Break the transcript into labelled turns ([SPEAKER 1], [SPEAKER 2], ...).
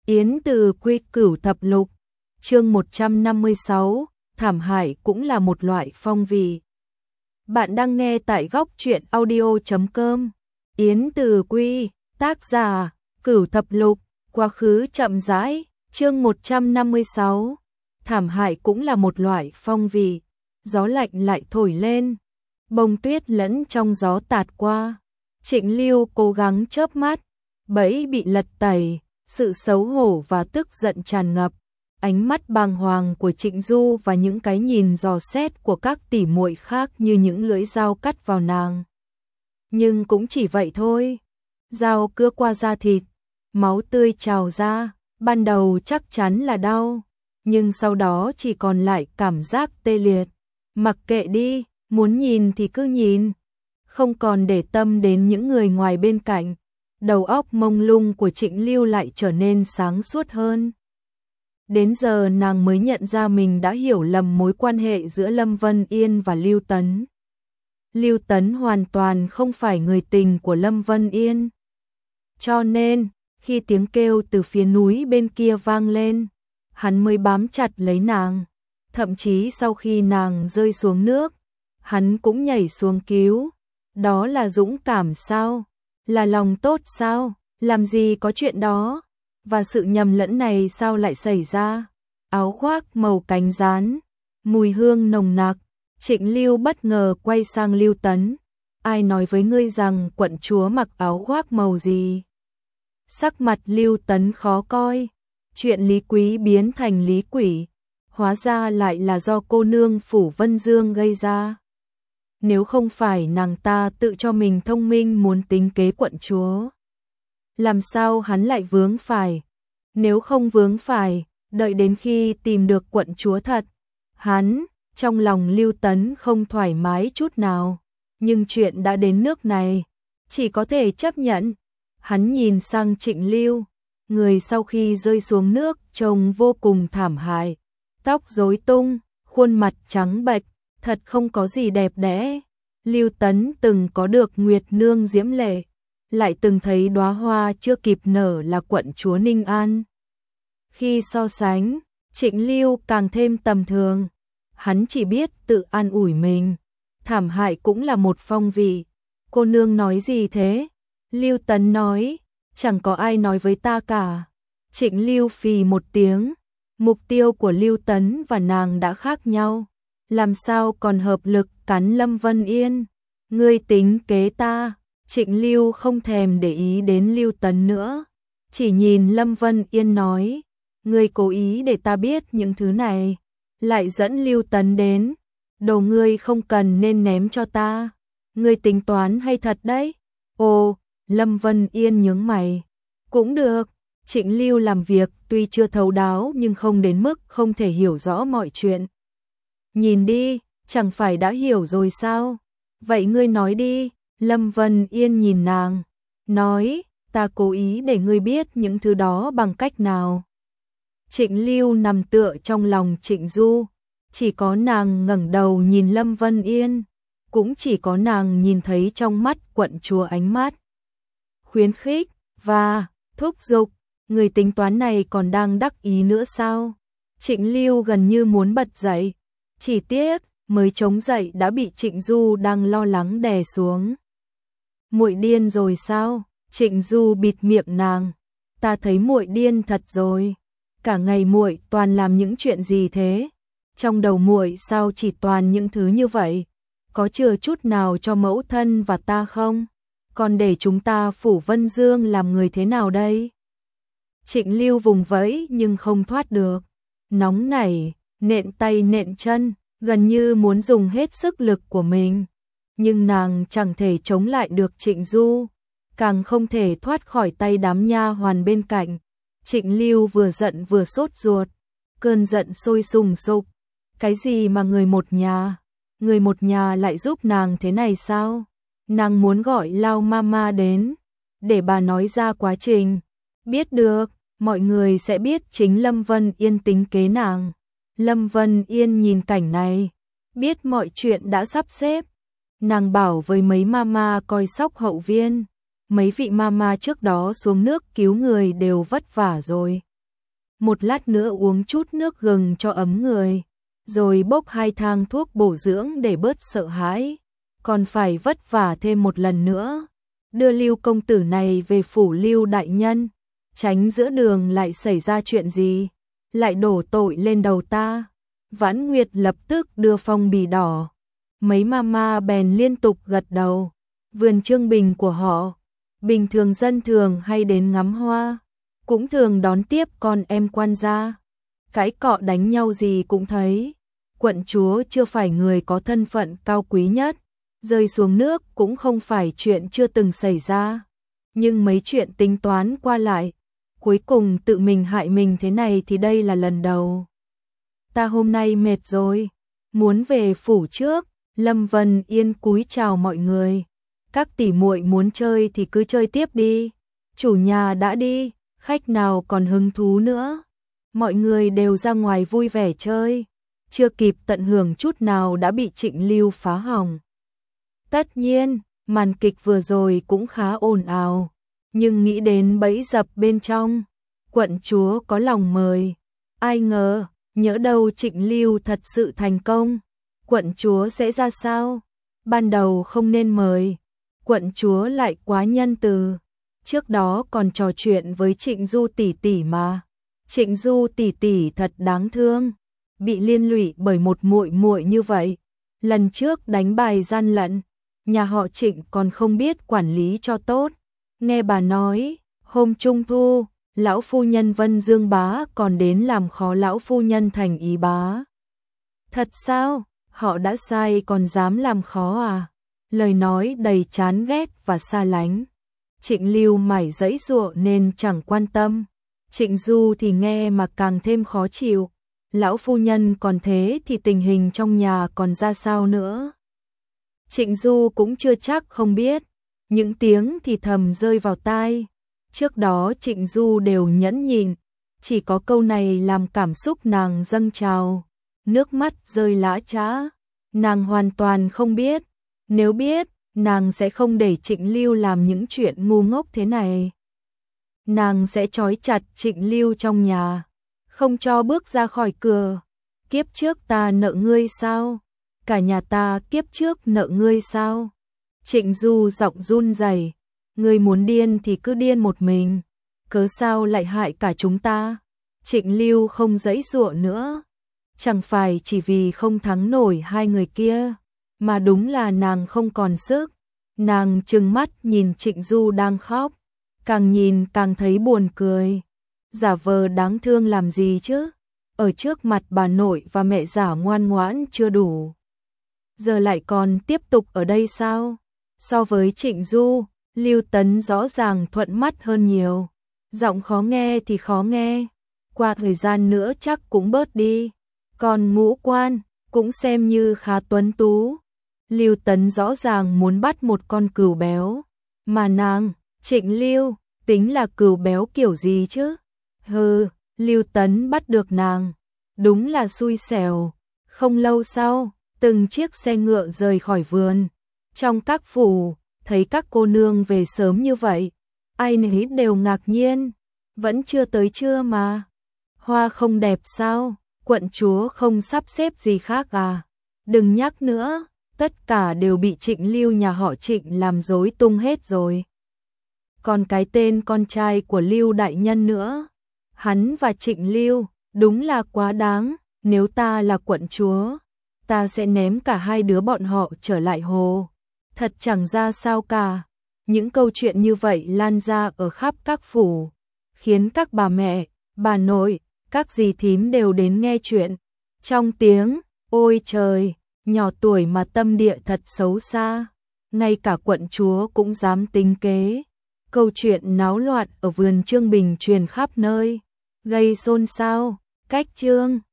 [SPEAKER 1] Yến Từ Quy Cửu Thập Lục, chương 156, thảm hại cũng là một loại phong vị. Bạn đang nghe tại góc truyện audio.com. Yến Từ Quy, tác giả, Cửu Thập Lục, quá khứ chậm rãi, chương 156. Thảm hại cũng là một loại phong vị. Gió lạnh lại thổi lên, bông tuyết lẫn trong gió tạt qua. Trịnh Lưu cố gắng chớp mắt, bẫy bị lật tẩy, sự xấu hổ và tức giận tràn ngập. Ánh mắt bàng hoàng của Trịnh Du và những cái nhìn dò xét của các tỉ muội khác như những lưỡi dao cắt vào nàng. Nhưng cũng chỉ vậy thôi. Dao cưa qua da thịt, máu tươi trào ra, ban đầu chắc chắn là đau, nhưng sau đó chỉ còn lại cảm giác tê liệt. Mặc kệ đi, muốn nhìn thì cứ nhìn, không còn để tâm đến những người ngoài bên cạnh. Đầu óc mông lung của Trịnh Lưu lại trở nên sáng suốt hơn. Đến giờ nàng mới nhận ra mình đã hiểu lầm mối quan hệ giữa Lâm Vân Yên và Lưu Tấn. Lưu Tấn hoàn toàn không phải người tình của Lâm Vân Yên. Cho nên, khi tiếng kêu từ phía núi bên kia vang lên, hắn mới bám chặt lấy nàng. Thậm chí sau khi nàng rơi xuống nước, hắn cũng nhảy xuống cứu. Đó là dũng cảm sao? Là lòng tốt sao? Làm gì có chuyện đó? Và sự nhầm lẫn này sao lại xảy ra? Áo khoác màu cánh gián, mùi hương nồng nặc. Trịnh Lưu bất ngờ quay sang Lưu Tấn. Ai nói với ngươi rằng quận chúa mặc áo khoác màu gì? Sắc mặt Lưu Tấn khó coi. Chuyện Lý Quý biến thành Lý Quỷ, hóa ra lại là do cô nương Phủ Vân Dương gây ra. Nếu không phải nàng ta tự cho mình thông minh muốn tính kế quận chúa, làm sao hắn lại vướng phải? Nếu không vướng phải, đợi đến khi tìm được quận chúa thật. Hắn, trong lòng Lưu Tấn không thoải mái chút nào, nhưng chuyện đã đến nước này, chỉ có thể chấp nhận. Hắn nhìn sang Trịnh Lưu, người sau khi rơi xuống nước trông vô cùng thảm hại, tóc rối tung, khuôn mặt trắng bệch, thật không có gì đẹp đẽ. Lưu Tấn từng có được Nguyệt Nương diễm lệ, lại từng thấy đóa hoa chưa kịp nở là quận chúa Ninh An. Khi so sánh, Trịnh Lưu càng thêm tầm thường. Hắn chỉ biết tự an ủi mình. Thảm hại cũng là một phong vị. Cô nương nói gì thế? Lưu Tấn nói, chẳng có ai nói với ta cả. Trịnh Lưu phì một tiếng. Mục tiêu của Lưu Tấn và nàng đã khác nhau. Làm sao còn hợp lực cắn Lâm Vân Yên? Ngươi tính kế ta? Trịnh Lưu không thèm để ý đến Lưu Tấn nữa, chỉ nhìn Lâm Vân Yên nói, ngươi cố ý để ta biết những thứ này, lại dẫn Lưu Tấn đến, đồ ngươi không cần nên ném cho ta, ngươi tính toán hay thật đấy? Ồ, Lâm Vân Yên nhướng mày, cũng được. Trịnh Lưu làm việc tuy chưa thấu đáo nhưng không đến mức không thể hiểu rõ mọi chuyện. Nhìn đi, chẳng phải đã hiểu rồi sao? Vậy ngươi nói đi. Lâm Vân Yên nhìn nàng, nói, ta cố ý để ngươi biết những thứ đó bằng cách nào? Trịnh Lưu nằm tựa trong lòng Trịnh Du, chỉ có nàng ngẩng đầu nhìn Lâm Vân Yên, cũng chỉ có nàng nhìn thấy trong mắt quận chúa ánh mắt khuyến khích và thúc giục. Người tính toán này còn đang đắc ý nữa sao? Trịnh Lưu gần như muốn bật dậy, chỉ tiếc mới chống dậy đã bị Trịnh Du đang lo lắng đè xuống. Muội điên rồi sao? Trịnh Du bịt miệng nàng. Ta thấy muội điên thật rồi. Cả ngày muội toàn làm những chuyện gì thế? Trong đầu muội sao chỉ toàn những thứ như vậy? Có chừa chút nào cho mẫu thân và ta không? Còn để chúng ta Phủ Vân Dương làm người thế nào đây? Trịnh Lưu vùng vẫy nhưng không thoát được. Nóng nảy, nện tay nện chân, gần như muốn dùng hết sức lực của mình. Nhưng nàng chẳng thể chống lại được Trịnh Du, càng không thể thoát khỏi tay đám nha hoàn bên cạnh. Trịnh Lưu vừa giận vừa sốt ruột, cơn giận sôi sùng sục. Cái gì mà người một nhà lại giúp nàng thế này sao? Nàng muốn gọi Lao Mama đến, để bà nói ra quá trình. Biết được, mọi người sẽ biết chính Lâm Vân Yên tính kế nàng. Lâm Vân Yên nhìn cảnh này, biết mọi chuyện đã sắp xếp. Nàng bảo với mấy mama coi sóc hậu viên, mấy vị mama trước đó xuống nước cứu người đều vất vả rồi, một lát nữa uống chút nước gừng cho ấm người, rồi bốc 2 thang thuốc bổ dưỡng để bớt sợ hãi, còn phải vất vả thêm một lần nữa, đưa Lưu công tử này về phủ Lưu đại nhân, tránh giữa đường lại xảy ra chuyện gì, lại đổ tội lên đầu ta. Vãn Nguyệt lập tức đưa phong bì đỏ, mấy mama bèn liên tục gật đầu. Vườn Trương Bình của họ, bình thường dân thường hay đến ngắm hoa, cũng thường đón tiếp con em quan gia, cãi cọ đánh nhau gì cũng thấy. Quận chúa chưa phải người có thân phận cao quý nhất, rơi xuống nước cũng không phải chuyện chưa từng xảy ra, nhưng mấy chuyện tính toán qua lại, cuối cùng tự mình hại mình thế này thì đây là lần đầu. Ta hôm nay mệt rồi, muốn về phủ trước. Lâm Vân Yên cúi chào mọi người. Các tỷ muội muốn chơi thì cứ chơi tiếp đi. Chủ nhà đã đi, khách nào còn hứng thú nữa. Mọi người đều ra ngoài vui vẻ chơi, chưa kịp tận hưởng chút nào đã bị Trịnh Lưu phá hỏng. Tất nhiên, màn kịch vừa rồi cũng khá ồn ào, nhưng nghĩ đến bẫy dập bên trong, quận chúa có lòng mời. Ai ngờ, nhỡ đâu Trịnh Lưu thật sự thành công, quận chúa sẽ ra sao? Ban đầu không nên mời, quận chúa lại quá nhân từ. Trước đó còn trò chuyện với Trịnh Du tỷ tỷ mà. Trịnh Du tỷ tỷ thật đáng thương, bị liên lụy bởi một muội muội như vậy. Lần trước đánh bài gian lận, nhà họ Trịnh còn không biết quản lý cho tốt. Nghe bà nói, hôm Trung thu, lão phu nhân Vân Dương bá còn đến làm khó lão phu nhân Thành Ý bá. Thật sao? Họ đã sai còn dám làm khó à? Lời nói đầy chán ghét và xa lánh. Trịnh Lưu mải giãy giụa nên chẳng quan tâm. Trịnh Du thì nghe mà càng thêm khó chịu. Lão phu nhân còn thế thì tình hình trong nhà còn ra sao nữa? Trịnh Du cũng chưa chắc không biết. Những tiếng thì thầm rơi vào tai. Trước đó Trịnh Du đều nhẫn nhịn, chỉ có câu này làm cảm xúc nàng dâng trào, nước mắt rơi lã chã. Nàng hoàn toàn không biết, nếu biết, nàng sẽ không để Trịnh Lưu làm những chuyện ngu ngốc thế này. Nàng sẽ trói chặt Trịnh Lưu trong nhà, không cho bước ra khỏi cửa. Kiếp trước ta nợ ngươi sao? Cả nhà ta kiếp trước nợ ngươi sao? Trịnh Du giọng run rẩy, ngươi muốn điên thì cứ điên một mình, cớ sao lại hại cả chúng ta? Trịnh Lưu không giãy giụa nữa, chẳng phải chỉ vì không thắng nổi hai người kia, mà đúng là nàng không còn sức. Nàng trừng mắt nhìn Trịnh Du đang khóc, càng nhìn càng thấy buồn cười. Giả vờ đáng thương làm gì chứ? Ở trước mặt bà nội và mẹ giả ngoan ngoãn chưa đủ, giờ lại còn tiếp tục ở đây sao? So với Trịnh Du, Lưu Tấn rõ ràng thuận mắt hơn nhiều. Giọng khó nghe thì khó nghe, qua thời gian nữa chắc cũng bớt đi. Còn ngũ quan, cũng xem như khá tuấn tú. Lưu Tấn rõ ràng muốn bắt một con cừu béo, mà nàng, Trịnh Lưu, tính là cừu béo kiểu gì chứ? Hừ, Lưu Tấn bắt được nàng, đúng là xui xẻo. Không lâu sau, từng chiếc xe ngựa rời khỏi vườn. Trong các phủ, thấy các cô nương về sớm như vậy, ai nấy đều ngạc nhiên. Vẫn chưa tới trưa mà. Hoa không đẹp sao? Quận chúa không sắp xếp gì khác à? Đừng nhắc nữa, tất cả đều bị Trịnh Lưu nhà họ Trịnh làm rối tung hết rồi. Còn cái tên con trai của Lưu đại nhân nữa. Hắn và Trịnh Lưu, đúng là quá đáng. Nếu ta là quận chúa, ta sẽ ném cả hai đứa bọn họ trở lại hồ. Thật chẳng ra sao cả. Những câu chuyện như vậy lan ra ở khắp các phủ, khiến các bà mẹ, bà nội, các dì thím đều đến nghe chuyện. Trong tiếng, ôi trời, nhỏ tuổi mà tâm địa thật xấu xa. Ngay cả quận chúa cũng dám tính kế. Câu chuyện náo loạn ở vườn Trương Bình truyền khắp nơi, gây xôn xao. Cách chương